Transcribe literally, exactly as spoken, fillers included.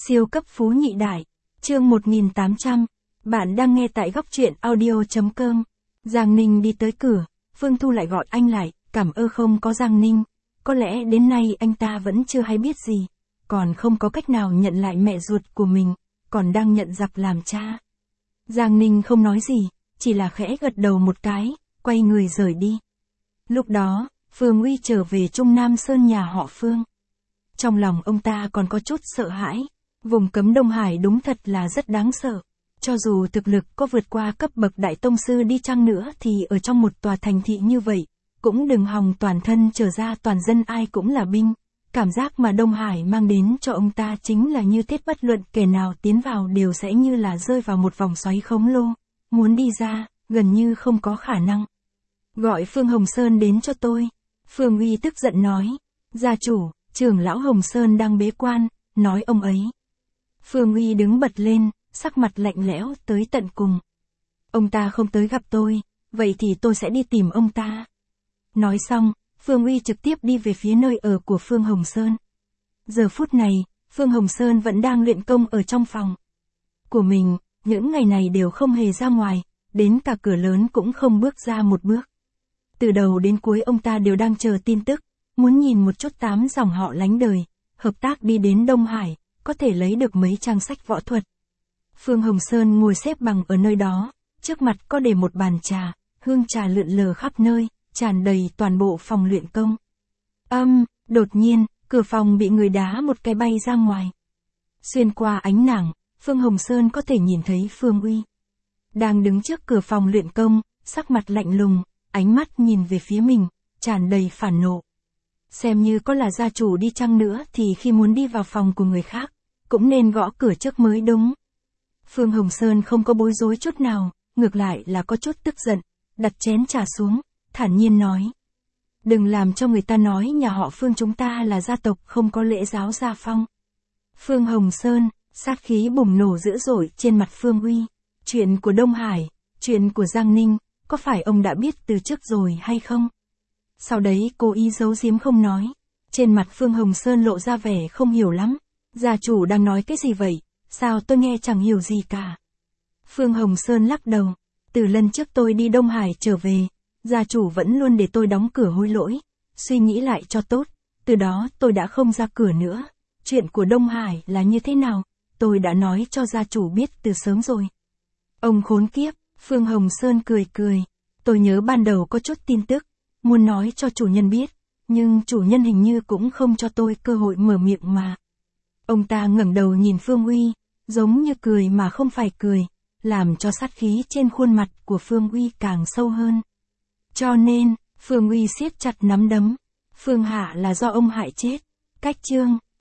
Siêu cấp phú nhị đại. Chương một nghìn tám trăm. Bạn đang nghe tại góc truyện audio chấm com. Giang Ninh đi tới cửa, Phương Thu lại gọi anh lại, cảm ơn không có Giang Ninh. Có lẽ đến nay anh ta vẫn chưa hay biết gì, còn không có cách nào nhận lại mẹ ruột của mình, còn đang nhận giặc làm cha. Giang Ninh không nói gì, chỉ là khẽ gật đầu một cái, quay người rời đi. Lúc đó, Phương Uy trở về Trung Nam Sơn nhà họ Phương. Trong lòng ông ta còn có chút sợ hãi, vùng cấm Đông Hải đúng thật là rất đáng sợ. Cho dù thực lực có vượt qua cấp bậc đại tông sư đi chăng nữa thì ở trong một tòa thành thị như vậy, cũng đừng hòng toàn thân trở ra toàn dân ai cũng là binh. Cảm giác mà Đông Hải mang đến cho ông ta chính là như thế, bất luận kẻ nào tiến vào đều sẽ như là rơi vào một vòng xoáy khổng lồ, muốn đi ra, gần như không có khả năng. Gọi Phương Hồng Sơn đến cho tôi. Phương Uy tức giận nói. Gia chủ, trưởng lão Hồng Sơn đang bế quan, nói ông ấy. Phương Uy đứng bật lên, sắc mặt lạnh lẽo tới tận cùng. Ông ta không tới gặp tôi, vậy thì tôi sẽ đi tìm ông ta. Nói xong, Phương Uy trực tiếp đi về phía nơi ở của Phương Hồng Sơn. Giờ phút này, Phương Hồng Sơn vẫn đang luyện công ở trong phòng của mình, những ngày này đều không hề ra ngoài, đến cả cửa lớn cũng không bước ra một bước. Từ đầu đến cuối ông ta đều đang chờ tin tức, muốn nhìn một chút tám dòng họ lánh đời, hợp tác đi đến Đông Hải, có thể lấy được mấy trang sách võ thuật. Phương Hồng Sơn ngồi xếp bằng ở nơi đó, trước mặt có để một bàn trà, hương trà lượn lờ khắp nơi, tràn đầy toàn bộ phòng luyện công. Âm, đột nhiên, cửa phòng bị người đá một cái bay ra ngoài. Xuyên qua ánh nắng, Phương Hồng Sơn có thể nhìn thấy Phương Uy đang đứng trước cửa phòng luyện công, sắc mặt lạnh lùng, ánh mắt nhìn về phía mình, tràn đầy phản nộ. Xem như có là gia chủ đi chăng nữa thì khi muốn đi vào phòng của người khác, cũng nên gõ cửa trước mới đúng. Phương Hồng Sơn không có bối rối chút nào, ngược lại là có chút tức giận, đặt chén trà xuống, thản nhiên nói. Đừng làm cho người ta nói nhà họ Phương chúng ta là gia tộc không có lễ giáo gia phong. Phương Hồng Sơn, sát khí bùng nổ dữ dội trên mặt Phương Uy. Chuyện của Đông Hải, chuyện của Giang Ninh, có phải ông đã biết từ trước rồi hay không? Sau đấy cố ý giấu giếm không nói. Trên mặt Phương Hồng Sơn lộ ra vẻ không hiểu lắm. Gia chủ đang nói cái gì vậy? Sao tôi nghe chẳng hiểu gì cả? Phương Hồng Sơn lắc đầu. Từ lần trước tôi đi Đông Hải trở về, gia chủ vẫn luôn để tôi đóng cửa hối lỗi. Suy nghĩ lại cho tốt. Từ đó tôi đã không ra cửa nữa. Chuyện của Đông Hải là như thế nào? Tôi đã nói cho gia chủ biết từ sớm rồi. Ông khốn kiếp, Phương Hồng Sơn cười cười. Tôi nhớ ban đầu có chút tin tức, muốn nói cho chủ nhân biết, nhưng chủ nhân hình như cũng không cho tôi cơ hội mở miệng mà. Ông ta ngẩng đầu nhìn Phương Uy, giống như cười mà không phải cười, làm cho sát khí trên khuôn mặt của Phương Uy càng sâu hơn. Cho nên, Phương Uy siết chặt nắm đấm. Phương Hạ là do ông hại chết. Cách chương.